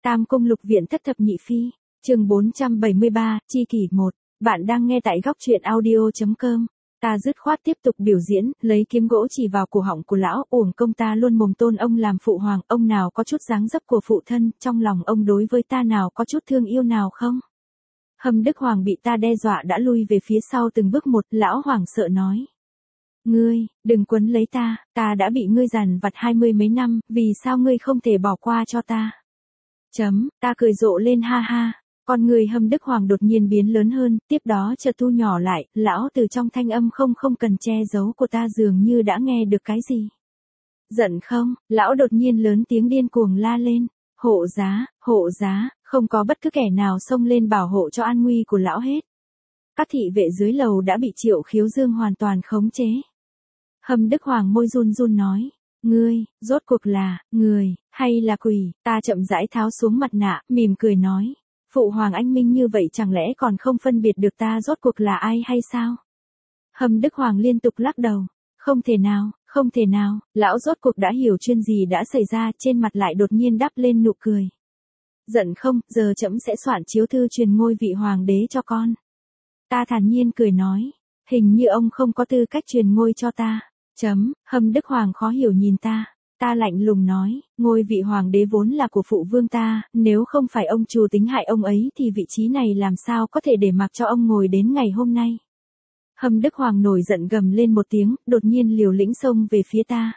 Tam Cung Lục Viện Thất Thập Nhị Phi, chương 473, chi kỷ 1. Bạn đang nghe tại góc truyện audio.com. Ta dứt khoát tiếp tục biểu diễn, lấy kiếm gỗ chỉ vào cổ họng của lão, uổng công ta luôn mồm tôn ông làm phụ hoàng, ông nào có chút dáng dấp của phụ thân, trong lòng ông đối với ta nào có chút thương yêu nào không? Hâm Đức Hoàng bị ta đe dọa đã lui về phía sau từng bước một, lão hoàng sợ nói. Ngươi, đừng quấn lấy ta đã bị ngươi dằn vặt 20 mấy năm, vì sao ngươi không thể bỏ qua cho ta? Ta cười rộ lên ha ha. Con người Hâm Đức Hoàng đột nhiên biến lớn hơn, tiếp đó chợt thu nhỏ lại, lão từ trong thanh âm không cần che giấu của ta dường như đã nghe được cái gì. Giận không, lão đột nhiên lớn tiếng điên cuồng la lên, hộ giá, không có bất cứ kẻ nào xông lên bảo hộ cho an nguy của lão hết. Các thị vệ dưới lầu đã bị Triệu Khiếu Dương hoàn toàn khống chế. Hâm Đức Hoàng môi run run nói. Ngươi, rốt cuộc là, người, hay là quỷ? Ta chậm rãi tháo xuống mặt nạ, mỉm cười nói. Phụ hoàng anh minh như vậy chẳng lẽ còn không phân biệt được ta rốt cuộc là ai hay sao? Hâm Đức Hoàng liên tục lắc đầu. Không thể nào, lão rốt cuộc đã hiểu chuyện gì đã xảy ra, trên mặt lại đột nhiên đắp lên nụ cười. Giận không, giờ trẫm sẽ soạn chiếu thư truyền ngôi vị hoàng đế cho con. Ta thản nhiên cười nói. Hình như ông không có tư cách truyền ngôi cho ta. Hâm Đức Hoàng khó hiểu nhìn ta. Ta lạnh lùng nói, ngôi vị hoàng đế vốn là của phụ vương ta, nếu không phải ông chủ tính hại ông ấy thì vị trí này làm sao có thể để mặc cho ông ngồi đến ngày hôm nay. Hâm Đức Hoàng nổi giận gầm lên một tiếng, đột nhiên liều lĩnh xông về phía ta.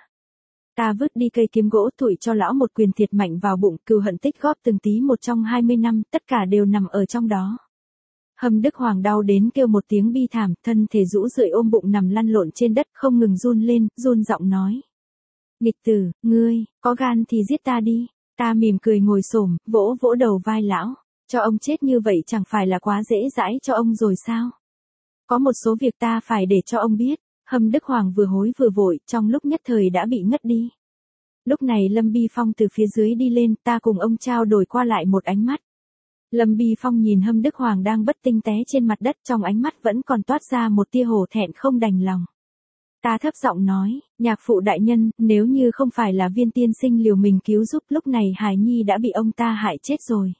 Ta vứt đi cây kiếm gỗ thủi cho lão một quyền thiệt mạnh vào bụng, cừu hận tích góp từng tí một trong 20 năm, tất cả đều nằm ở trong đó. Hâm Đức Hoàng đau đến kêu một tiếng bi thảm, thân thể rũ rượi ôm bụng nằm lăn lộn trên đất không ngừng run lên, run giọng nói. Nghịch tử, ngươi, có gan thì giết ta đi. Ta mỉm cười ngồi xổm, vỗ vỗ đầu vai lão. Cho ông chết như vậy chẳng phải là quá dễ dãi cho ông rồi sao? Có một số việc ta phải để cho ông biết. Hâm Đức Hoàng vừa hối vừa vội, trong lúc nhất thời đã bị ngất đi. Lúc này Lâm Bi Phong từ phía dưới đi lên, ta cùng ông trao đổi qua lại một ánh mắt. Lâm Bi Phong nhìn Hâm Đức Hoàng đang bất tinh té trên mặt đất, trong ánh mắt vẫn còn toát ra một tia hổ thẹn không đành lòng. Ta thấp giọng nói, nhạc phụ đại nhân, nếu như không phải là Viên tiên sinh liều mình cứu giúp, lúc này Hải Nhi đã bị ông ta hại chết rồi.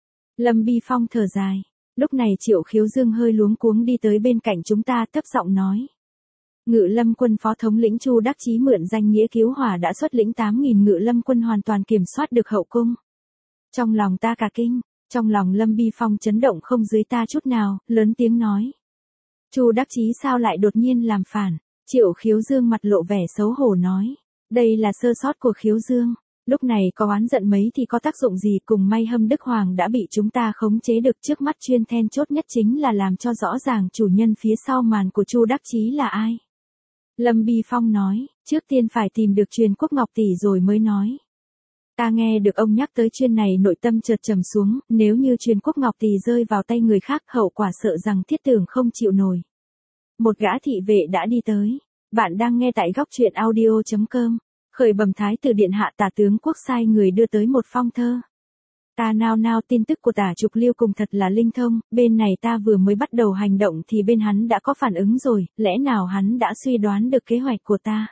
Lâm Bi Phong thở dài. Lúc này Triệu Khiếu Dương hơi luống cuống đi tới bên cạnh chúng ta, thấp giọng nói. Ngự lâm quân phó thống lĩnh Chu Đắc Chí mượn danh nghĩa cứu hỏa đã xuất lĩnh 8.000 ngự lâm quân hoàn toàn kiểm soát được hậu cung. Trong lòng ta cả kinh, trong lòng Lâm Bi Phong chấn động không dưới ta chút nào, lớn tiếng nói. Chu Đắc Chí sao lại đột nhiên làm phản? Triệu Khiếu Dương mặt lộ vẻ xấu hổ nói. Đây là sơ sót của Khiếu Dương. Lúc này có oán giận mấy thì có tác dụng gì, cùng may Hâm Đức Hoàng đã bị chúng ta khống chế được, trước mắt chuyên then chốt nhất chính là làm cho rõ ràng chủ nhân phía sau màn của Chu Đắc Chí là ai. Lâm Bi Phong nói, trước tiên phải tìm được Truyền Quốc Ngọc tỷ rồi mới nói. Ta nghe được ông nhắc tới chuyện này nội tâm chợt trầm xuống, nếu như Truyền Quốc Ngọc tỷ rơi vào tay người khác hậu quả sợ rằng Thiết Tưởng không chịu nổi. Một gã thị vệ đã đi tới. Bạn đang nghe tại góc truyện audio.com. Khởi bẩm Thái tử điện hạ, Tả tướng quốc sai người đưa tới một phong thơ. Ta nao tin tức của Tả Trục Liêu cùng thật là linh thông, bên này ta vừa mới bắt đầu hành động thì bên hắn đã có phản ứng rồi, lẽ nào hắn đã suy đoán được kế hoạch của ta?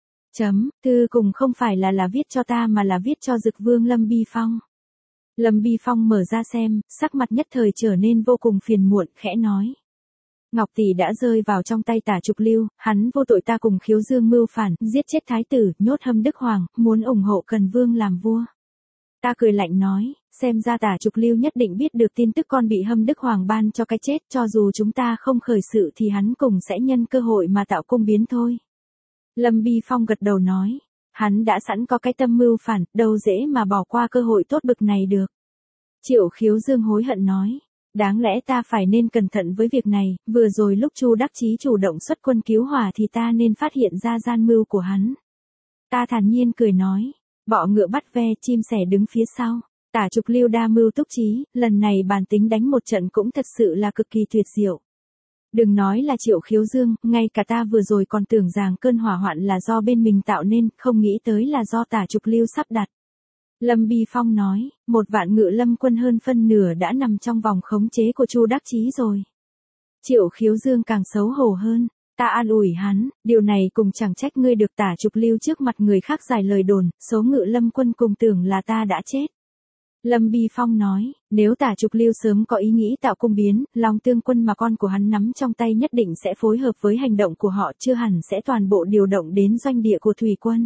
Thư cùng không phải là viết cho ta mà là viết cho Dực Vương Lâm Bi Phong. Lâm Bi Phong mở ra xem, sắc mặt nhất thời trở nên vô cùng phiền muộn, khẽ nói. Ngọc tỷ đã rơi vào trong tay Tả Trục Lưu, hắn vô tội, ta cùng Khiếu Dương mưu phản, giết chết thái tử, nhốt Hâm Đức Hoàng, muốn ủng hộ Cần Vương làm vua. Ta cười lạnh nói, xem ra Tả Trục Lưu nhất định biết được tin tức con bị Hâm Đức Hoàng ban cho cái chết, cho dù chúng ta không khởi sự thì hắn cùng sẽ nhân cơ hội mà tạo cung biến thôi. Lâm Bi Phong gật đầu nói, hắn đã sẵn có cái tâm mưu phản, đâu dễ mà bỏ qua cơ hội tốt bực này được. Triệu Khiếu Dương hối hận nói. Đáng lẽ ta phải nên cẩn thận với việc này, vừa rồi lúc Chu Đắc Chí chủ động xuất quân cứu hỏa thì ta nên phát hiện ra gian mưu của hắn. Ta thản nhiên cười nói, bọ ngựa bắt ve, chim sẻ đứng phía sau. Tả Trục Lưu đa mưu túc trí, lần này bản tính đánh một trận cũng thật sự là cực kỳ tuyệt diệu. Đừng nói là Triệu Khiếu Dương, ngay cả ta vừa rồi còn tưởng rằng cơn hỏa hoạn là do bên mình tạo nên, không nghĩ tới là do Tả Trục Lưu sắp đặt. Lâm Bi Phong nói, 1.000 ngự lâm quân hơn phân nửa đã nằm trong vòng khống chế của Chu Đắc Chí rồi. Triệu Khiếu Dương càng xấu hổ hơn, ta an ủi hắn, điều này cùng chẳng trách ngươi được Tả Trục Lưu trước mặt người khác giải lời đồn, số ngự lâm quân cùng tưởng là ta đã chết. Lâm Bi Phong nói, nếu Tả Trục Lưu sớm có ý nghĩ tạo cung biến, Long Tương Quân mà con của hắn nắm trong tay nhất định sẽ phối hợp với hành động của họ, chưa hẳn sẽ toàn bộ điều động đến doanh địa của thủy quân.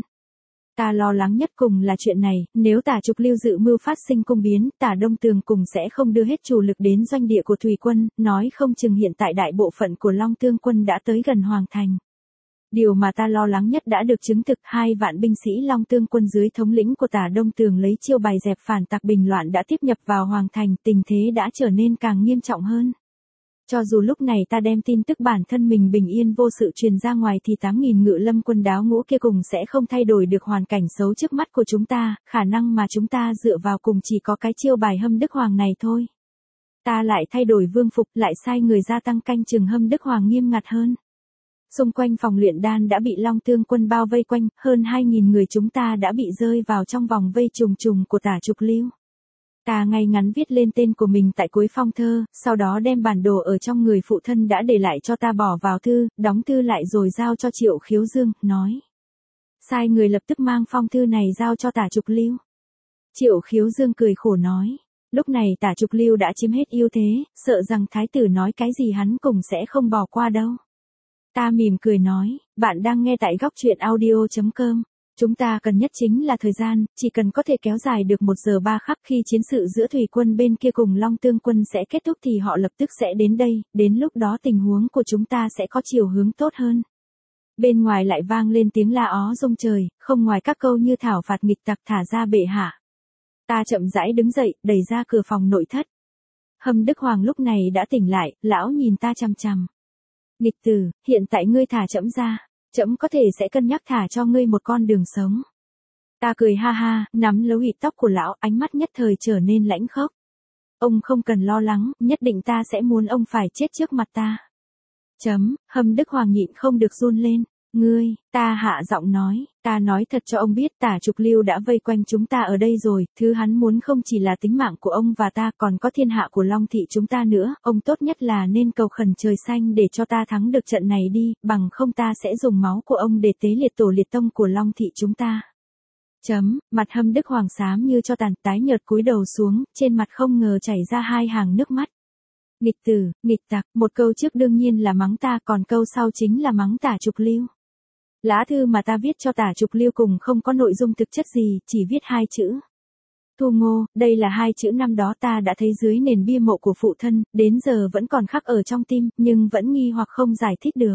Ta lo lắng nhất cùng là chuyện này, nếu Tả Trục Lưu dự mưu phát sinh cung biến, Tả Đông Tường cùng sẽ không đưa hết chủ lực đến doanh địa của thủy quân, nói không chừng hiện tại đại bộ phận của Long Tương Quân đã tới gần Hoàng Thành. Điều mà ta lo lắng nhất đã được chứng thực, 2 vạn binh sĩ Long Tương Quân dưới thống lĩnh của Tả Đông Tường lấy chiêu bài dẹp phản tặc bình loạn đã tiếp nhập vào Hoàng Thành, tình thế đã trở nên càng nghiêm trọng hơn. Cho dù lúc này ta đem tin tức bản thân mình bình yên vô sự truyền ra ngoài thì 8.000 ngự lâm quân đáo ngũ kia cùng sẽ không thay đổi được hoàn cảnh xấu trước mắt của chúng ta, khả năng mà chúng ta dựa vào cùng chỉ có cái chiêu bài Hâm Đức Hoàng này thôi. Ta lại thay đổi vương phục, lại sai người gia tăng canh chừng Hâm Đức Hoàng nghiêm ngặt hơn. Xung quanh phòng luyện đan đã bị Long Tương Quân bao vây quanh, hơn 2.000 người chúng ta đã bị rơi vào trong vòng vây trùng trùng của Tả Trục Lưu. Ta ngay ngắn viết lên tên của mình tại cuối phong thơ, sau đó đem bản đồ ở trong người phụ thân đã để lại cho ta bỏ vào thư, đóng thư lại rồi giao cho Triệu Khiếu Dương, nói. Sai người lập tức mang phong thư này giao cho Tả Trục Lưu. Triệu Khiếu Dương cười khổ nói. Lúc này Tả Trục Lưu đã chiếm hết ưu thế, sợ rằng thái tử nói cái gì hắn cùng sẽ không bỏ qua đâu. Ta mỉm cười nói, bạn đang nghe tại góc truyện audio.com. Chúng ta cần nhất chính là thời gian, chỉ cần có thể kéo dài được 1 giờ 3 khắc khi chiến sự giữa thủy quân bên kia cùng Long Tương Quân sẽ kết thúc thì họ lập tức sẽ đến đây, đến lúc đó tình huống của chúng ta sẽ có chiều hướng tốt hơn. Bên ngoài lại vang lên tiếng la ó rung trời, không ngoài các câu như thảo phạt nghịch tặc thả ra bệ hạ. Ta chậm rãi đứng dậy, đẩy ra cửa phòng nội thất. Hâm Đức Hoàng lúc này đã tỉnh lại, lão nhìn ta chằm chằm. Nghịch tử, hiện tại ngươi thả trẫm ra, trẫm có thể sẽ cân nhắc thả cho ngươi một con đường sống. Ta cười ha ha, nắm lấy hụt tóc của lão, ánh mắt nhất thời trở nên lãnh khốc. Ông không cần lo lắng, nhất định ta sẽ muốn ông phải chết trước mặt ta. Hâm Đức Hoàng nhịn không được run lên. Ngươi, ta hạ giọng nói, ta nói thật cho ông biết Tả Trục Lưu đã vây quanh chúng ta ở đây rồi, thứ hắn muốn không chỉ là tính mạng của ông và ta còn có thiên hạ của Long Thị chúng ta nữa, ông tốt nhất là nên cầu khẩn trời xanh để cho ta thắng được trận này đi, bằng không ta sẽ dùng máu của ông để tế liệt tổ liệt tông của Long Thị chúng ta. Mặt Hâm Đức Hoàng xám như cho tàn, tái nhợt cúi đầu xuống, trên mặt không ngờ chảy ra 2 hàng nước mắt. Nghịch tử, nghịch tặc, một câu trước đương nhiên là mắng ta, còn câu sau chính là mắng Tả Trục Lưu. Lá thư mà ta viết cho Tả Trục Lưu cùng không có nội dung thực chất gì, chỉ viết 2 chữ. Thu Ngô, đây là 2 chữ năm đó ta đã thấy dưới nền bia mộ của phụ thân, đến giờ vẫn còn khắc ở trong tim, nhưng vẫn nghi hoặc không giải thích được.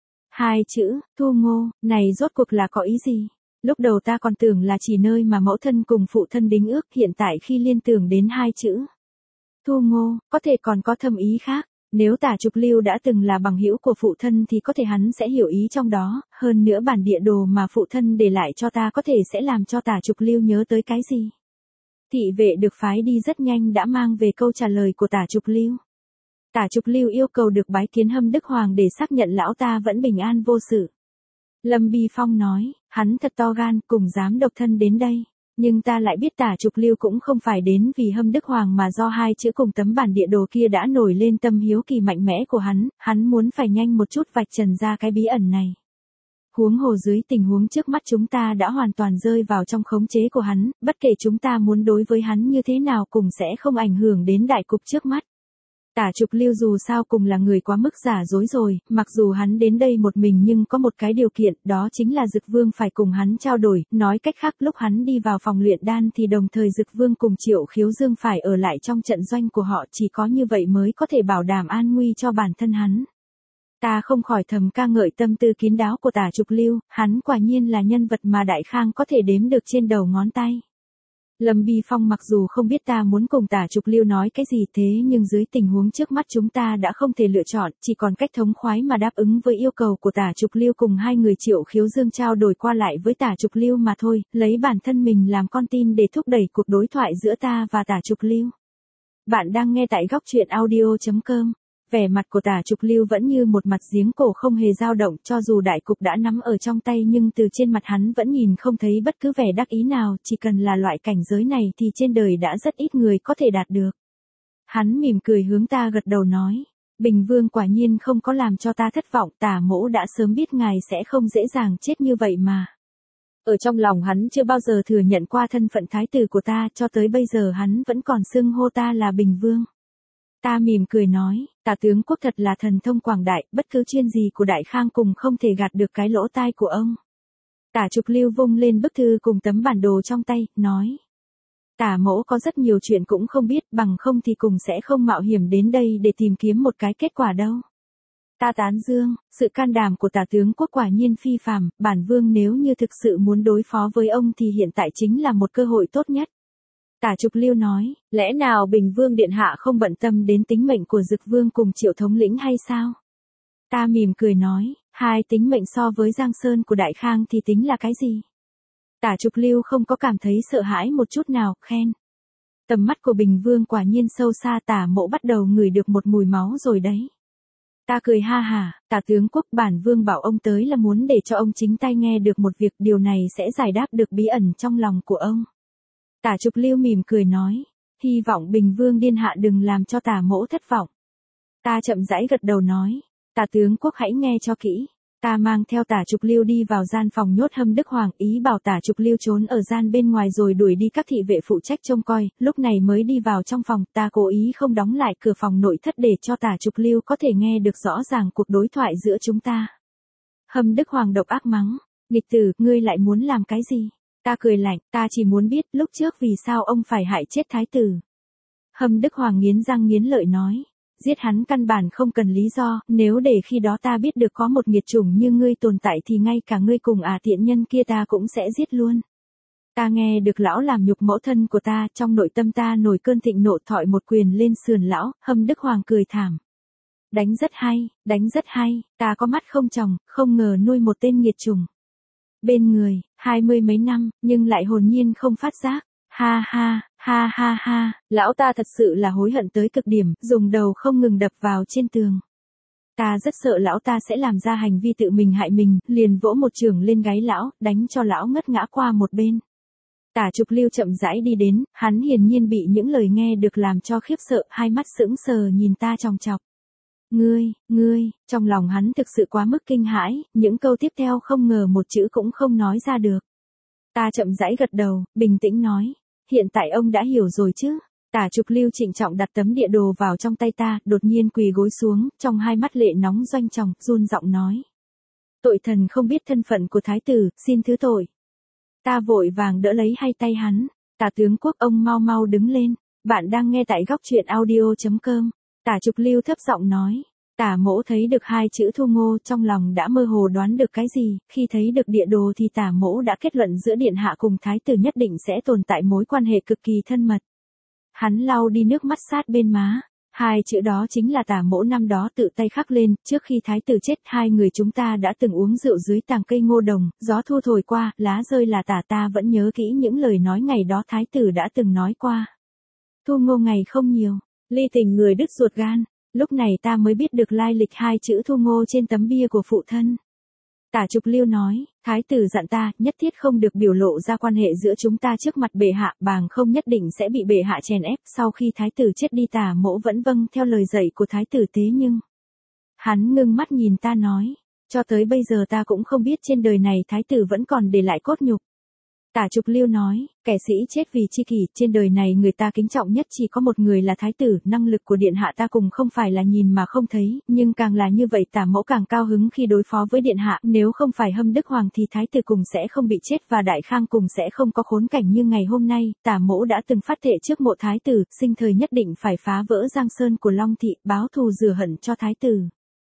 2 chữ, Thu Ngô, này rốt cuộc là có ý gì? Lúc đầu ta còn tưởng là chỉ nơi mà mẫu thân cùng phụ thân đính ước, hiện tại khi liên tưởng đến 2 chữ. Thu Ngô, có thể còn có thâm ý khác. Nếu Tả Trục Lưu đã từng là bằng hữu của phụ thân thì có thể hắn sẽ hiểu ý trong đó, hơn nữa bản địa đồ mà phụ thân để lại cho ta có thể sẽ làm cho Tả Trục Lưu nhớ tới cái gì. Thị vệ được phái đi rất nhanh đã mang về câu trả lời của Tả Trục Lưu. Tả Trục Lưu yêu cầu được bái kiến Hâm Đức Hoàng để xác nhận lão ta vẫn bình an vô sự. Lâm Bi Phong nói, hắn thật to gan, cùng dám độc thân đến đây. Nhưng ta lại biết Tả Trục Lưu cũng không phải đến vì Hâm Đức Hoàng mà do 2 chữ cùng tấm bản địa đồ kia đã nổi lên tâm hiếu kỳ mạnh mẽ của hắn muốn phải nhanh một chút vạch trần ra cái bí ẩn này. Huống hồ dưới tình huống trước mắt chúng ta đã hoàn toàn rơi vào trong khống chế của hắn, bất kể chúng ta muốn đối với hắn như thế nào cũng sẽ không ảnh hưởng đến đại cục trước mắt. Tả Trục Lưu dù sao cùng là người quá mức giả dối rồi, mặc dù hắn đến đây một mình nhưng có một cái điều kiện, đó chính là Dực Vương phải cùng hắn trao đổi, nói cách khác lúc hắn đi vào phòng luyện đan thì đồng thời Dực Vương cùng Triệu Khiếu Dương phải ở lại trong trận doanh của họ, chỉ có như vậy mới có thể bảo đảm an nguy cho bản thân hắn. Ta không khỏi thầm ca ngợi tâm tư kín đáo của Tả Trục Lưu, hắn quả nhiên là nhân vật mà Đại Khang có thể đếm được trên đầu ngón tay. Lâm Bi Phong mặc dù không biết ta muốn cùng Tả Trục Lưu nói cái gì thế nhưng dưới tình huống trước mắt chúng ta đã không thể lựa chọn, chỉ còn cách thống khoái mà đáp ứng với yêu cầu của Tả Trục Lưu cùng 2 người Triệu Khiếu Dương trao đổi qua lại với Tả Trục Lưu mà thôi, lấy bản thân mình làm con tin để thúc đẩy cuộc đối thoại giữa ta và Tả Trục Lưu. Bạn đang nghe tại góc truyện audio.com. Vẻ mặt của Tả Trục Lưu vẫn như một mặt giếng cổ không hề dao động, cho dù đại cục đã nắm ở trong tay nhưng từ trên mặt hắn vẫn nhìn không thấy bất cứ vẻ đắc ý nào, chỉ cần là loại cảnh giới này thì trên đời đã rất ít người có thể đạt được. Hắn mỉm cười hướng ta gật đầu nói, Bình Vương quả nhiên không có làm cho ta thất vọng, Tả mỗ đã sớm biết ngài sẽ không dễ dàng chết như vậy mà. Ở trong lòng hắn chưa bao giờ thừa nhận qua thân phận thái tử của ta, cho tới bây giờ hắn vẫn còn xưng hô ta là Bình Vương. Ta mỉm cười nói, Tả tướng quốc thật là thần thông quảng đại, bất cứ chuyện gì của Đại Khang cùng không thể gạt được cái lỗ tai của ông. Tả Trục Lưu vung lên bức thư cùng tấm bản đồ trong tay, nói. Tả mẫu có rất nhiều chuyện cũng không biết, bằng không thì cùng sẽ không mạo hiểm đến đây để tìm kiếm một cái kết quả đâu. Ta tán dương, sự can đảm của Tả tướng quốc quả nhiên phi phàm, bản vương nếu như thực sự muốn đối phó với ông thì hiện tại chính là một cơ hội tốt nhất. Tả Trục Lưu nói, lẽ nào Bình Vương điện hạ không bận tâm đến tính mệnh của Dực Vương cùng Triệu thống lĩnh hay sao? Ta mỉm cười nói, hai tính mệnh so với Giang Sơn của Đại Khang thì tính là cái gì? Tả Trục Lưu không có cảm thấy sợ hãi một chút nào, khen. Tầm mắt của Bình Vương quả nhiên sâu xa, Tả mẫu bắt đầu ngửi được một mùi máu rồi đấy. Ta cười ha hả, Tả tướng quốc, bản vương bảo ông tới là muốn để cho ông chính tay nghe được một việc, điều này sẽ giải đáp được bí ẩn trong lòng của ông. Tả Trục Lưu mỉm cười nói, hy vọng Bình Vương điện hạ đừng làm cho Tả mẫu thất vọng. Ta chậm rãi gật đầu nói, Tả tướng quốc hãy nghe cho kỹ. Ta mang theo Tả Trục Lưu đi vào gian phòng nhốt Hâm Đức Hoàng, ý bảo Tả Trục Lưu trốn ở gian bên ngoài rồi đuổi đi các thị vệ phụ trách trông coi, lúc này mới đi vào trong phòng. Ta cố ý không đóng lại cửa phòng nội thất để cho Tả Trục Lưu có thể nghe được rõ ràng cuộc đối thoại giữa chúng ta. Hâm Đức Hoàng độc ác mắng, nghịch tử, ngươi lại muốn làm cái gì? Ta cười lạnh, ta chỉ muốn biết lúc trước vì sao ông phải hại chết thái tử. Hâm Đức Hoàng nghiến răng nghiến lợi nói, giết hắn căn bản không cần lý do, nếu để khi đó ta biết được có một nghiệt chủng như ngươi tồn tại thì ngay cả ngươi cùng tiện nhân kia ta cũng sẽ giết luôn. Ta nghe được lão làm nhục mẫu thân của ta, trong nội tâm ta nổi cơn thịnh nộ, thọi một quyền lên sườn lão. Hâm Đức Hoàng cười thảm. Đánh rất hay, ta có mắt không tròng, không ngờ nuôi một tên nghiệt chủng. Bên người, 20 mấy năm, nhưng lại hồn nhiên không phát giác. Ha ha, lão ta thật sự là hối hận tới cực điểm, dùng đầu không ngừng đập vào trên tường. Ta rất sợ lão ta sẽ làm ra hành vi tự mình hại mình, liền vỗ một chưởng lên gáy lão, đánh cho lão ngất ngã qua một bên. Tả Trục Lưu chậm rãi đi đến, hắn hiển nhiên bị những lời nghe được làm cho khiếp sợ, hai mắt sững sờ nhìn ta chòng chọc. Ngươi, trong lòng hắn thực sự quá mức kinh hãi, những câu tiếp theo không ngờ một chữ cũng không nói ra được. Ta chậm rãi gật đầu, bình tĩnh nói, hiện tại ông đã hiểu rồi chứ? Tả Trục Lưu trịnh trọng đặt tấm địa đồ vào trong tay ta, đột nhiên quỳ gối xuống, trong hai mắt lệ nóng doanh tròng, run giọng nói. Tội thần không biết thân phận của thái tử, xin thứ tội. Ta vội vàng đỡ lấy hai tay hắn, Tả tướng quốc, ông mau đứng lên, bạn đang nghe tại góc truyện audio.com. Tả Trục Lưu thấp giọng nói, Tả mẫu thấy được hai chữ Thu Ngô, trong lòng đã mơ hồ đoán được cái gì, khi thấy được địa đồ thì Tả mẫu đã kết luận giữa điện hạ cùng thái tử nhất định sẽ tồn tại mối quan hệ cực kỳ thân mật. Hắn lau đi nước mắt sát bên má, hai chữ đó chính là Tả mẫu năm đó tự tay khắc lên, trước khi thái tử chết hai người chúng ta đã từng uống rượu dưới tàng cây ngô đồng, gió thu thổi qua, lá rơi là tả, ta vẫn nhớ kỹ những lời nói ngày đó thái tử đã từng nói qua. Thu Ngô ngày không nhiều, ly tình người đứt ruột gan. Lúc này ta mới biết được lai lịch hai chữ Thu Ngô trên tấm bia của phụ thân. Tả Trục Lưu nói, thái tử dặn ta, nhất thiết không được biểu lộ ra quan hệ giữa chúng ta trước mặt bệ hạ, bằng không nhất định sẽ bị bệ hạ chèn ép. Sau khi thái tử chết đi, Tả mẫu vẫn vâng theo lời dạy của thái tử, thế nhưng... Hắn ngưng mắt nhìn ta nói, cho tới bây giờ ta cũng không biết trên đời này thái tử vẫn còn để lại cốt nhục. Tả Trục Lưu nói, kẻ sĩ chết vì chi kỷ, trên đời này người ta kính trọng nhất chỉ có một người là thái tử, năng lực của điện hạ ta cùng không phải là nhìn mà không thấy, nhưng càng là như vậy Tả mẫu càng cao hứng khi đối phó với điện hạ, nếu không phải Hâm Đức Hoàng thì thái tử cùng sẽ không bị chết và Đại Khang cùng sẽ không có khốn cảnh như ngày hôm nay. Tả mẫu đã từng phát thệ trước mộ thái tử, sinh thời nhất định phải phá vỡ Giang Sơn của Long Thị, báo thù rửa hận cho thái tử.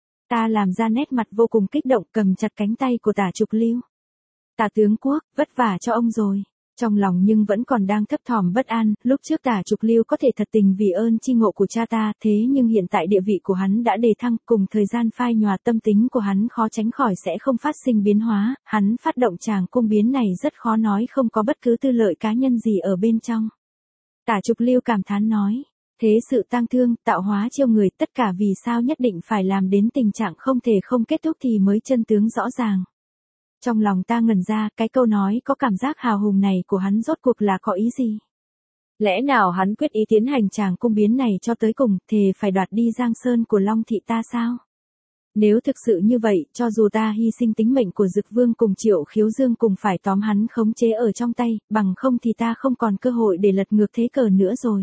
Ta làm ra nét mặt vô cùng kích động, cầm chặt cánh tay của Tả Trục Lưu. Tả tướng quốc, vất vả cho ông rồi. Trong lòng nhưng vẫn còn đang thấp thỏm bất an, lúc trước Tả Trục Lưu có thể thật tình vì ơn chi ngộ của cha ta, thế nhưng hiện tại địa vị của hắn đã đề thăng, cùng thời gian phai nhòa tâm tính của hắn khó tránh khỏi sẽ không phát sinh biến hóa, hắn phát động tràng cung biến này rất khó nói không có bất cứ tư lợi cá nhân gì ở bên trong. Tả Trục Lưu cảm thán nói, thế sự tang thương, tạo hóa chiêu người, tất cả vì sao nhất định phải làm đến tình trạng không thể không kết thúc thì mới chân tướng rõ ràng. Trong lòng ta ngẩn ra, cái câu nói có cảm giác hào hùng này của hắn rốt cuộc là có ý gì? Lẽ nào hắn quyết ý tiến hành tràng cung biến này cho tới cùng, thề phải đoạt đi Giang Sơn của Long Thị ta sao? Nếu thực sự như vậy, cho dù ta hy sinh tính mệnh của Dực Vương cùng Triệu Khiếu Dương cùng phải tóm hắn khống chế ở trong tay, bằng không thì ta không còn cơ hội để lật ngược thế cờ nữa rồi.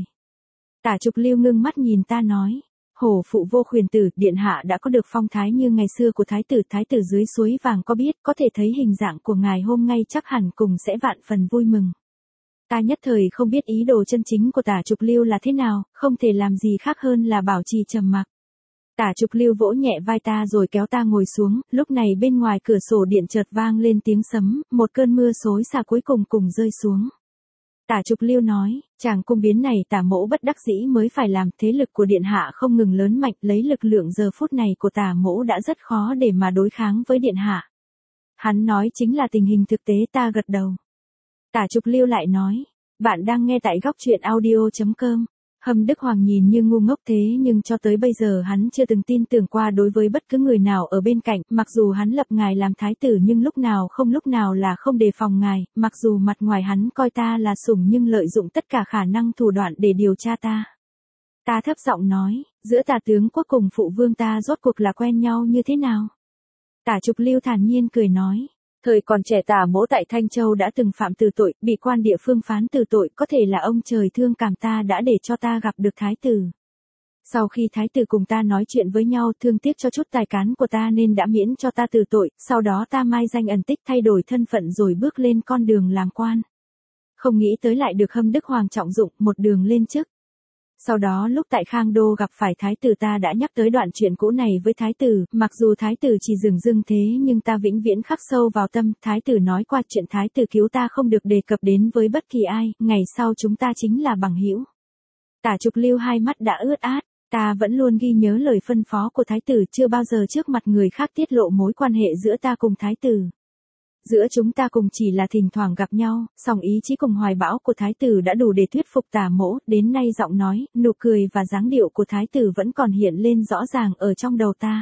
Tả Trục Lưu ngưng mắt nhìn ta nói. Hổ phụ vô khuyền tử, điện hạ đã có được phong thái như ngày xưa của thái tử dưới suối vàng có biết, có thể thấy hình dạng của ngài hôm nay chắc hẳn cùng sẽ vạn phần vui mừng. Ta nhất thời không biết ý đồ chân chính của Tả Trục Lưu là thế nào, không thể làm gì khác hơn là bảo trì trầm mặc. Tả Trục Lưu vỗ nhẹ vai ta rồi kéo ta ngồi xuống, lúc này bên ngoài cửa sổ điện chợt vang lên tiếng sấm, một cơn mưa xối xả cuối cùng rơi xuống. Tả Trục Lưu nói, chàng cung biến này Tả mỗ bất đắc dĩ mới phải làm, thế lực của điện hạ không ngừng lớn mạnh, lấy lực lượng giờ phút này của Tả mỗ đã rất khó để mà đối kháng với điện hạ. Hắn nói chính là tình hình thực tế, ta gật đầu. Tả Trục Lưu lại nói, bạn đang nghe tại góc truyện audio.com. Hâm Đức Hoàng nhìn như ngu ngốc thế nhưng cho tới bây giờ hắn chưa từng tin tưởng qua đối với bất cứ người nào ở bên cạnh, mặc dù hắn lập ngài làm thái tử nhưng lúc nào là không đề phòng ngài, mặc dù mặt ngoài hắn coi ta là sủng nhưng lợi dụng tất cả khả năng thủ đoạn để điều tra ta. Ta thấp giọng nói, giữa Tả tướng quốc cùng phụ vương ta rốt cuộc là quen nhau như thế nào? Tả Trục Lưu thản nhiên cười nói. Thời còn trẻ Tả mỗ tại Thanh Châu đã từng phạm từ tội, bị quan địa phương phán từ tội, có thể là ông trời thương cảm ta đã để cho ta gặp được thái tử. Sau khi thái tử cùng ta nói chuyện với nhau, thương tiếc cho chút tài cán của ta nên đã miễn cho ta từ tội, sau đó ta mai danh ẩn tích thay đổi thân phận rồi bước lên con đường làm quan. Không nghĩ tới lại được Hâm Đức Hoàng trọng dụng, một đường lên chức. Sau đó lúc tại Khang Đô gặp phải thái tử ta đã nhắc tới đoạn chuyện cũ này với thái tử, mặc dù thái tử chỉ dửng dưng thế nhưng ta vĩnh viễn khắc sâu vào tâm, thái tử nói qua chuyện thái tử cứu ta không được đề cập đến với bất kỳ ai, ngày sau chúng ta chính là bằng hữu. Tả Trục Lưu hai mắt đã ướt át, ta vẫn luôn ghi nhớ lời phân phó của thái tử, chưa bao giờ trước mặt người khác tiết lộ mối quan hệ giữa ta cùng thái tử. Giữa chúng ta cùng chỉ là thỉnh thoảng gặp nhau, song ý chí cùng hoài bão của thái tử đã đủ để thuyết phục Tả mỗ, đến nay giọng nói, nụ cười và dáng điệu của thái tử vẫn còn hiện lên rõ ràng ở trong đầu ta.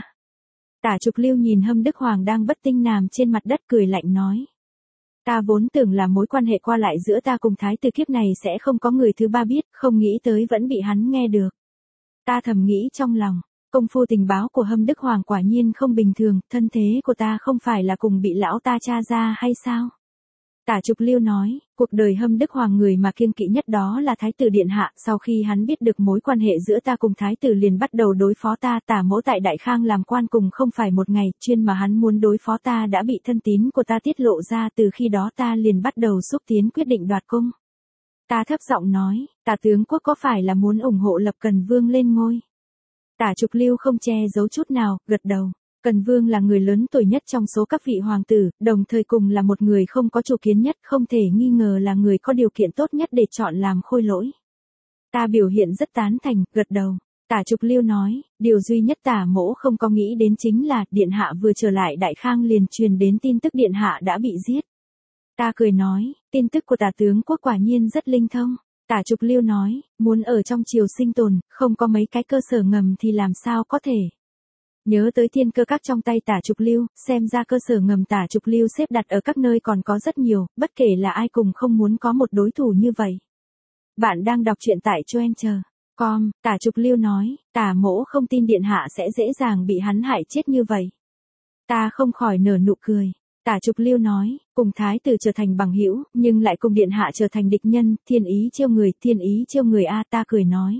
Tả Trục Lưu nhìn Hâm Đức Hoàng đang bất tinh nằm trên mặt đất cười lạnh nói. Ta vốn tưởng là mối quan hệ qua lại giữa ta cùng thái tử kiếp này sẽ không có người thứ ba biết, không nghĩ tới vẫn bị hắn nghe được. Ta thầm nghĩ trong lòng. Công phu tình báo của Hâm Đức Hoàng quả nhiên không bình thường, thân thế của ta không phải là cùng bị lão ta tra ra hay sao? Tả Trục Lưu nói, cuộc đời Hâm Đức Hoàng người mà kiêng kỵ nhất đó là thái tử điện hạ, sau khi hắn biết được mối quan hệ giữa ta cùng thái tử liền bắt đầu đối phó ta, Tả mỗ tại Đại Khang làm quan cùng không phải một ngày, chuyên mà hắn muốn đối phó ta đã bị thân tín của ta tiết lộ ra, từ khi đó ta liền bắt đầu xúc tiến quyết định đoạt cung. Ta thấp giọng nói, Tả tướng quốc có phải là muốn ủng hộ Lập Cần Vương lên ngôi? Tả Trục Lưu không che giấu chút nào, gật đầu. Cần Vương là người lớn tuổi nhất trong số các vị hoàng tử, đồng thời cùng là một người không có chủ kiến nhất, không thể nghi ngờ là người có điều kiện tốt nhất để chọn làm khôi lỗi. Ta biểu hiện rất tán thành, gật đầu. Tả Trục Lưu nói, điều duy nhất Tả mỗ không có nghĩ đến chính là, điện hạ vừa trở lại Đại Khang liền truyền đến tin tức điện hạ đã bị giết. Ta cười nói, tin tức của Tả tướng quốc quả nhiên rất linh thông. Tả Trục Lưu nói, muốn ở trong triều sinh tồn, không có mấy cái cơ sở ngầm thì làm sao có thể. Nhớ tới Thiên Cơ Các trong tay Tả Trục Lưu, xem ra cơ sở ngầm Tả Trục Lưu xếp đặt ở các nơi còn có rất nhiều, bất kể là ai cùng không muốn có một đối thủ như vậy. Bạn đang đọc truyện tại Choencher.com, Tả Trục Lưu nói, Tả mỗ không tin điện hạ sẽ dễ dàng bị hắn hại chết như vậy. Ta không khỏi nở nụ cười. Tả Trục Lưu nói, cùng thái tử trở thành bằng hữu, nhưng lại cùng điện hạ trở thành địch nhân, thiên ý chiêu người a, ta cười nói.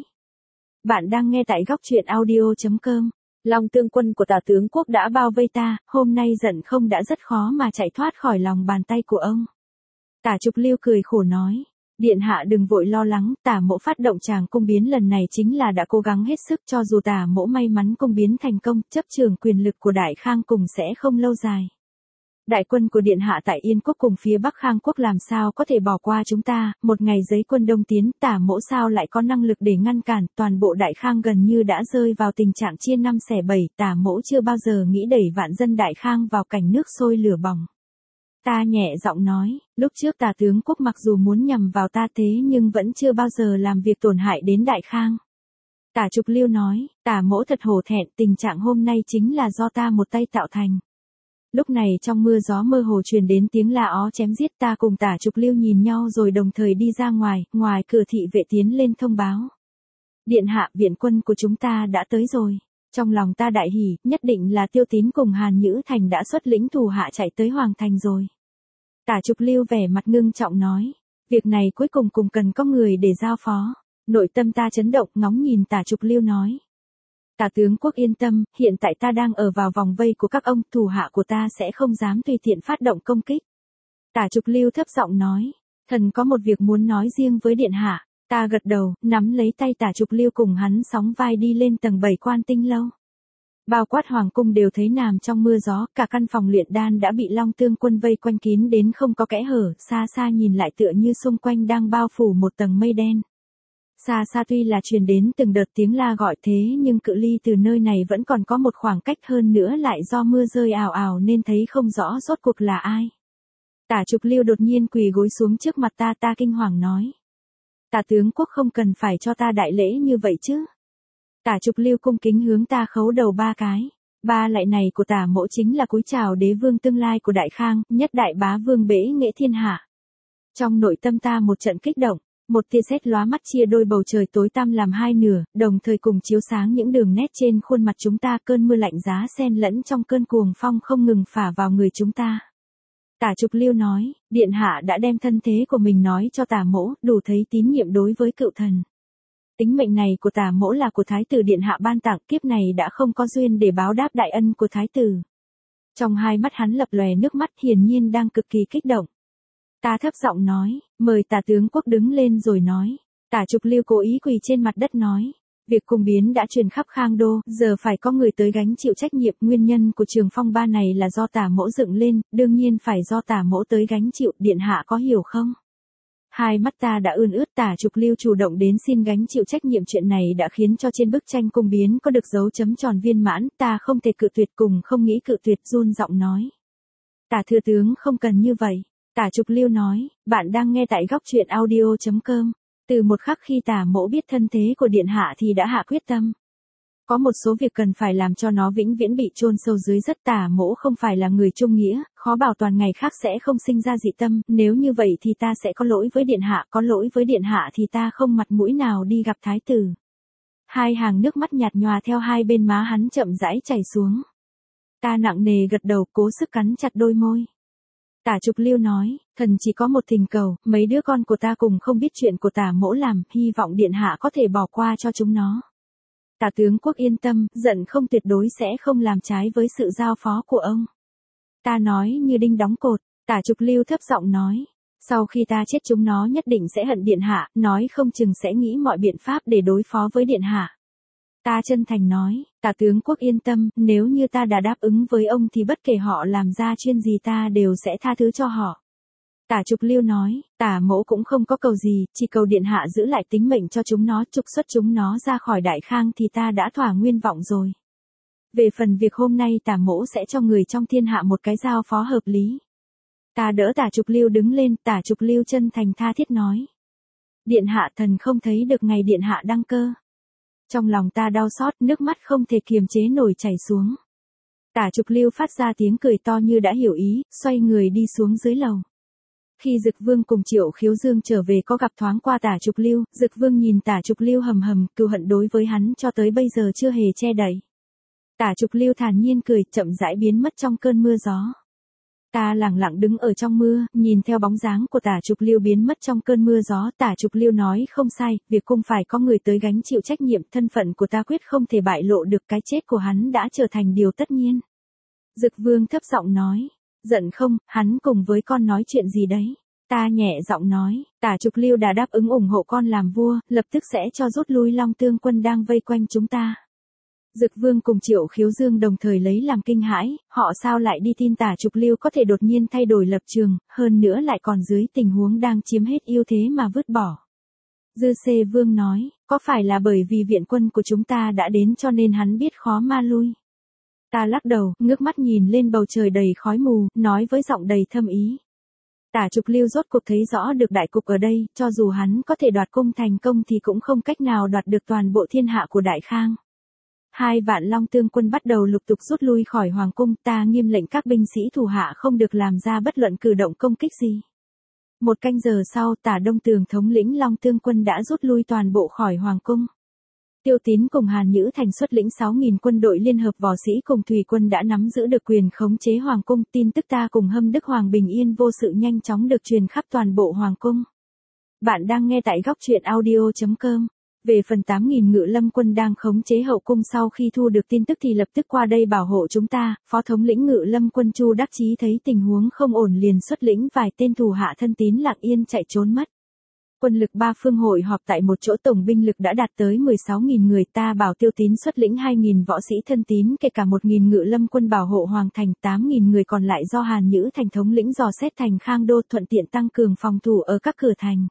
Bạn đang nghe tại góc truyện audio.com. Lòng tương quân của Tả tướng quốc đã bao vây ta, hôm nay giận không đã rất khó mà chạy thoát khỏi lòng bàn tay của ông. Tả Trục Lưu cười khổ nói, điện hạ đừng vội lo lắng, Tả mỗ phát động tràng cung biến lần này chính là đã cố gắng hết sức, cho dù Tả mỗ may mắn cung biến thành công, chấp trường quyền lực của Đại Khang cùng sẽ không lâu dài. Đại quân của điện hạ tại Yên quốc cùng phía Bắc Khang quốc làm sao có thể bỏ qua chúng ta, một ngày giấy quân đông tiến, Tả mỗ sao lại có năng lực để ngăn cản, toàn bộ Đại Khang gần như đã rơi vào tình trạng chia năm xẻ bảy, Tả mỗ chưa bao giờ nghĩ đẩy vạn dân Đại Khang vào cảnh nước sôi lửa bỏng. Ta nhẹ giọng nói, lúc trước Tả tướng quốc mặc dù muốn nhằm vào ta thế nhưng vẫn chưa bao giờ làm việc tổn hại đến Đại Khang. Tả Trục Lưu nói, Tả mỗ thật hổ thẹn, tình trạng hôm nay chính là do ta một tay tạo thành. Lúc này trong mưa gió mơ hồ truyền đến tiếng la ó chém giết, ta cùng Tả Trục Lưu nhìn nhau rồi đồng thời đi ra ngoài cửa thị vệ tiến lên thông báo. Điện hạ, viện quân của chúng ta đã tới rồi. Trong lòng ta đại hỉ, nhất định là Tiêu Tín cùng Hàn Nhữ Thành đã xuất lĩnh thủ hạ chạy tới Hoàng Thành rồi. Tả Trục Lưu vẻ mặt ngưng trọng nói, việc này cuối cùng cần có người để giao phó. Nội tâm ta chấn động, ngóng nhìn Tả Trục Lưu nói. Tả tướng quốc yên tâm, hiện tại ta đang ở vào vòng vây của các ông, thủ hạ của ta sẽ không dám tùy tiện phát động công kích. Tả Trục Lưu thấp giọng nói, thần có một việc muốn nói riêng với điện hạ. Ta gật đầu, nắm lấy tay Tả Trục Lưu cùng hắn sóng vai đi lên tầng 7 Quan Tinh lâu. Bao quát hoàng cung đều thấy nằm trong mưa gió, cả căn phòng luyện đan đã bị Long Tương quân vây quanh kín đến không có kẽ hở, xa xa nhìn lại tựa như xung quanh đang bao phủ một tầng mây đen. Xa xa tuy là truyền đến từng đợt tiếng la gọi thế nhưng cự ly từ nơi này vẫn còn có một khoảng cách, hơn nữa lại do mưa rơi ào ào nên thấy không rõ rốt cuộc là ai. Tả Trục Lưu đột nhiên quỳ gối xuống trước mặt ta, ta kinh hoàng nói. Tả tướng quốc không cần phải cho ta đại lễ như vậy chứ. Tả Trục Lưu cung kính hướng ta khấu đầu 3 cái. Ba lạy này của Tả mỗ chính là cúi chào đế vương tương lai của Đại Khang, nhất đại bá vương bể nghệ thiên hạ. Trong nội tâm ta một trận kích động, một tia sét lóa mắt chia đôi bầu trời tối tăm làm hai nửa, đồng thời cùng chiếu sáng những đường nét trên khuôn mặt chúng ta, cơn mưa lạnh giá xen lẫn trong cơn cuồng phong không ngừng phả vào người chúng ta. Tả Trục Lưu nói, điện hạ đã đem thân thế của mình nói cho Tả mỗ, đủ thấy tín nhiệm đối với cựu thần. Tính mệnh này của Tả mỗ là của Thái tử điện hạ ban tặng, kiếp này đã không có duyên để báo đáp đại ân của Thái tử. Trong hai mắt hắn lập lòe nước mắt, hiển nhiên đang cực kỳ kích động. Ta thấp giọng nói, mời Tả tướng quốc đứng lên rồi nói. Tả Trục Lưu cố ý quỳ trên mặt đất nói. Việc cung biến đã truyền khắp Khang Đô, giờ phải có người tới gánh chịu trách nhiệm. Nguyên nhân của trường phong ba này là do Tả mỗ dựng lên, đương nhiên phải do Tả mỗ tới gánh chịu, điện hạ có hiểu không? Hai mắt ta đã ươn ướt. Tả Trục Lưu chủ động đến xin gánh chịu trách nhiệm, chuyện này đã khiến cho trên bức tranh cung biến có được dấu chấm tròn viên mãn, ta không thể cự tuyệt, cùng không nghĩ cự tuyệt, run giọng nói. Tả thừa tướng không cần như vậy. Tả Trục Lưu nói, bạn đang nghe tại góc truyện audio.com. Từ một khắc khi Tả mỗ biết thân thế của điện hạ thì đã hạ quyết tâm. Có một số việc cần phải làm cho nó vĩnh viễn bị chôn sâu dưới đất. Tả mỗ không phải là người trung nghĩa, khó bảo toàn ngày khác sẽ không sinh ra dị tâm, nếu như vậy thì ta sẽ có lỗi với điện hạ, có lỗi với điện hạ thì ta không mặt mũi nào đi gặp thái tử. Hai hàng nước mắt nhạt nhòa theo hai bên má hắn chậm rãi chảy xuống. Ta nặng nề gật đầu, cố sức cắn chặt đôi môi. Tả Trục Lưu nói, thần chỉ có một thỉnh cầu, mấy đứa con của ta cùng không biết chuyện của Tả mỗ làm, hy vọng điện hạ có thể bỏ qua cho chúng nó. Tả tướng quốc yên tâm, giận không tuyệt đối sẽ không làm trái với sự giao phó của ông. Ta nói như đinh đóng cột. Tả Trục Lưu thấp giọng nói, sau khi ta chết chúng nó nhất định sẽ hận điện hạ, nói không chừng sẽ nghĩ mọi biện pháp để đối phó với điện hạ. Ta chân thành nói, Tả tướng quốc yên tâm, nếu như ta đã đáp ứng với ông thì bất kể họ làm ra chuyện gì ta đều sẽ tha thứ cho họ. Tả Trục Lưu nói, Tả mỗ cũng không có cầu gì, chỉ cầu điện hạ giữ lại tính mệnh cho chúng nó, trục xuất chúng nó ra khỏi Đại Khang thì ta đã thỏa nguyên vọng rồi. Về phần việc hôm nay Tả mỗ sẽ cho người trong thiên hạ một cái giao phó hợp lý. Ta đỡ Tả Trục Lưu đứng lên, Tả Trục Lưu chân thành tha thiết nói. Điện hạ, thần không thấy được ngày điện hạ đăng cơ. Trong lòng ta đau xót, nước mắt không thể kiềm chế nổi chảy xuống. Tả Trục Lưu phát ra tiếng cười to như đã hiểu ý, xoay người đi xuống dưới lầu. Khi Dực Vương cùng Triệu Khiếu Dương trở về có gặp thoáng qua Tả Trục Lưu, Dực Vương nhìn Tả Trục Lưu hầm hầm, cừu hận đối với hắn cho tới bây giờ chưa hề che đậy. Tả Trục Lưu thản nhiên cười, chậm rãi biến mất trong cơn mưa gió. Ta lẳng lặng đứng ở trong mưa, nhìn theo bóng dáng của Tả Trục Lưu biến mất trong cơn mưa gió. Tả Trục Lưu nói không sai, việc cung phải có người tới gánh chịu trách nhiệm, thân phận của ta quyết không thể bại lộ được, cái chết của hắn đã trở thành điều tất nhiên. Dực Vương thấp giọng nói, giận không, hắn cùng với con nói chuyện gì đấy? Ta nhẹ giọng nói, Tả Trục Lưu đã đáp ứng ủng hộ con làm vua, lập tức sẽ cho rút lui Long Tương quân đang vây quanh chúng ta. Dực Vương cùng Triệu Khiếu Dương đồng thời lấy làm kinh hãi, họ sao lại đi tin Tả Trục Lưu có thể đột nhiên thay đổi lập trường, hơn nữa lại còn dưới tình huống đang chiếm hết ưu thế mà vứt bỏ. Dư Xê Vương nói, có phải là bởi vì viện quân của chúng ta đã đến cho nên hắn biết khó ma lui? Ta lắc đầu, ngước mắt nhìn lên bầu trời đầy khói mù, nói với giọng đầy thâm ý. Tả Trục Lưu rốt cuộc thấy rõ được đại cục ở đây, cho dù hắn có thể đoạt cung thành công thì cũng không cách nào đoạt được toàn bộ thiên hạ của Đại Khang. 2 vạn Long Tương quân bắt đầu lục tục rút lui khỏi hoàng cung, ta nghiêm lệnh các binh sĩ thủ hạ không được làm ra bất luận cử động công kích gì. 1 canh giờ sau, Tả Đông Tường thống lĩnh Long Tương quân đã rút lui toàn bộ khỏi hoàng cung. Tiêu Tín cùng Hàn Nhữ Thành xuất lĩnh 6.000 quân đội liên hợp võ sĩ cùng thủy quân đã nắm giữ được quyền khống chế hoàng cung, tin tức ta cùng Hâm Đức Hoàng bình yên vô sự nhanh chóng được truyền khắp toàn bộ hoàng cung. Bạn đang nghe tại góc truyện audio.com. Về phần 8.000 ngự lâm quân đang khống chế hậu cung sau khi thu được tin tức thì lập tức qua đây bảo hộ chúng ta, Phó thống lĩnh ngự lâm quân Chu Đắc Chí thấy tình huống không ổn liền xuất lĩnh vài tên thủ hạ thân tín lặng yên chạy trốn mất. Quân lực ba phương hội họp tại một chỗ, tổng binh lực đã đạt tới 16.000 người, ta bảo Tiêu Tín xuất lĩnh 2.000 võ sĩ thân tín kể cả 1.000 ngự lâm quân bảo hộ hoàng thành, 8.000 người còn lại do Hàn Nhữ Thành thống lĩnh dò xét thành Khang Đô thuận tiện tăng cường phòng thủ ở các cửa thành.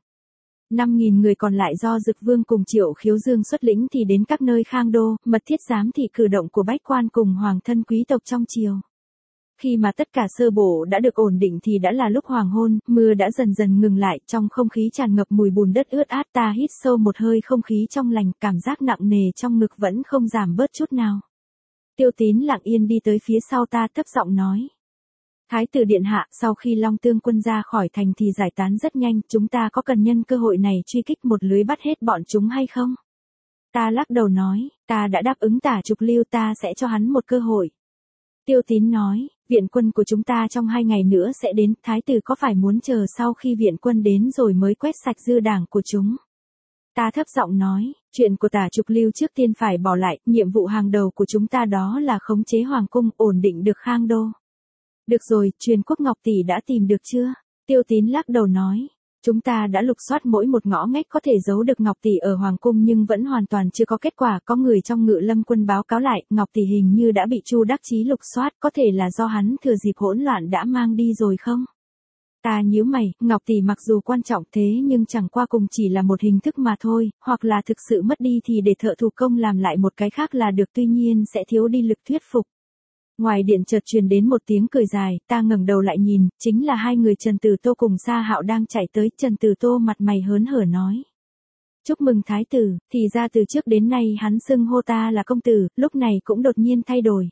5.000 người còn lại do Dực Vương cùng Triệu Khiếu Dương xuất lĩnh thì đến các nơi Khang Đô, mật thiết giám thị cử động của bách quan cùng hoàng thân quý tộc trong triều. Khi mà tất cả sơ bộ đã được ổn định thì đã là lúc hoàng hôn, mưa đã dần dần ngừng lại, trong không khí tràn ngập mùi bùn đất ướt át, ta hít sâu một hơi không khí trong lành, cảm giác nặng nề trong ngực vẫn không giảm bớt chút nào. Tiêu Tín lặng yên đi tới phía sau ta, thấp giọng nói. Thái tử điện hạ, sau khi Long Tương quân ra khỏi thành thì giải tán rất nhanh, chúng ta có cần nhân cơ hội này truy kích một lưới bắt hết bọn chúng hay không? Ta lắc đầu nói, ta đã đáp ứng Tả Trục Lưu, ta sẽ cho hắn một cơ hội. Tiêu Tín nói, viện quân của chúng ta trong 2 ngày nữa sẽ đến, thái tử có phải muốn chờ sau khi viện quân đến rồi mới quét sạch dư đảng của chúng? Ta thấp giọng nói, chuyện của Tả Trục Lưu trước tiên phải bỏ lại, nhiệm vụ hàng đầu của chúng ta đó là khống chế hoàng cung, ổn định được Khang Đô. Được rồi, truyền quốc Ngọc tỷ đã tìm được chưa? Tiêu Tín lắc đầu nói, chúng ta đã lục soát mỗi một ngõ ngách có thể giấu được Ngọc tỷ ở hoàng cung nhưng vẫn hoàn toàn chưa có kết quả, có người trong ngự lâm quân báo cáo lại, Ngọc tỷ hình như đã bị Chu Đắc Chí lục soát, có thể là do hắn thừa dịp hỗn loạn đã mang đi rồi không? Ta nhíu mày, Ngọc tỷ mặc dù quan trọng thế nhưng chẳng qua cùng chỉ là một hình thức mà thôi, hoặc là thực sự mất đi thì để thợ thủ công làm lại một cái khác là được, tuy nhiên sẽ thiếu đi lực thuyết phục. Ngoài điện chợt truyền đến một tiếng cười dài, ta ngẩng đầu lại nhìn, chính là hai người Trần Tử Tô cùng Sa Hạo đang chạy tới. Trần Tử Tô mặt mày hớn hở nói. Chúc mừng thái tử, thì ra từ trước đến nay hắn xưng hô ta là công tử, lúc này cũng đột nhiên thay đổi.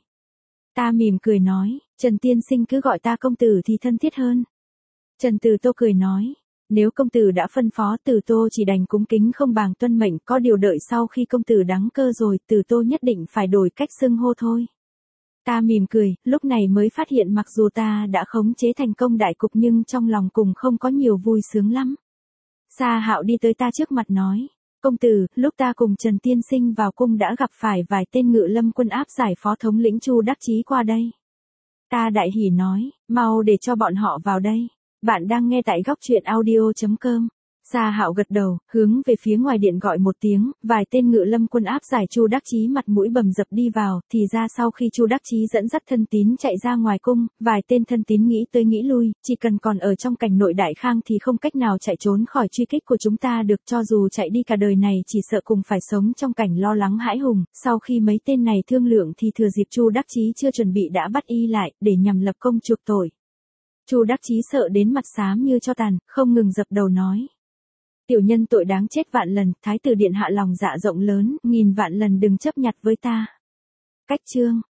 Ta mỉm cười nói, Trần tiên sinh cứ gọi ta công tử thì thân thiết hơn. Trần Tử Tô cười nói, nếu công tử đã phân phó, Tử Tô chỉ đành cúng kính không bằng tuân mệnh, có điều đợi sau khi công tử đăng cơ rồi, Tử Tô nhất định phải đổi cách xưng hô thôi. Ta mỉm cười, lúc này mới phát hiện mặc dù ta đã khống chế thành công đại cục nhưng trong lòng cùng không có nhiều vui sướng lắm. Sa Hạo đi tới ta trước mặt nói, công tử, lúc ta cùng Trần tiên sinh vào cung đã gặp phải vài tên ngự lâm quân áp giải Phó thống lĩnh Chu Đắc Chí qua đây. Ta đại hỉ nói, mau để cho bọn họ vào đây. Bạn đang nghe tại góc truyện audio.com. Sa Hạo gật đầu, hướng về phía ngoài điện gọi một tiếng, vài tên ngự lâm quân áp giải Chu Đắc Chí mặt mũi bầm dập đi vào, thì ra sau khi Chu Đắc Chí dẫn dắt thân tín chạy ra ngoài cung, vài tên thân tín nghĩ tới nghĩ lui, chỉ cần còn ở trong cảnh nội Đại Khang thì không cách nào chạy trốn khỏi truy kích của chúng ta được, cho dù chạy đi cả đời này chỉ sợ cùng phải sống trong cảnh lo lắng hãi hùng. Sau khi mấy tên này thương lượng thì thừa dịp Chu Đắc Chí chưa chuẩn bị đã bắt y lại, để nhằm lập công chuộc tội. Chu Đắc Chí sợ đến mặt xám như cho tàn, không ngừng dập đầu nói. Tiểu nhân tội đáng chết vạn lần, thái tử điện hạ lòng dạ rộng lớn, nghìn vạn lần đừng chấp nhặt với ta. Cách chương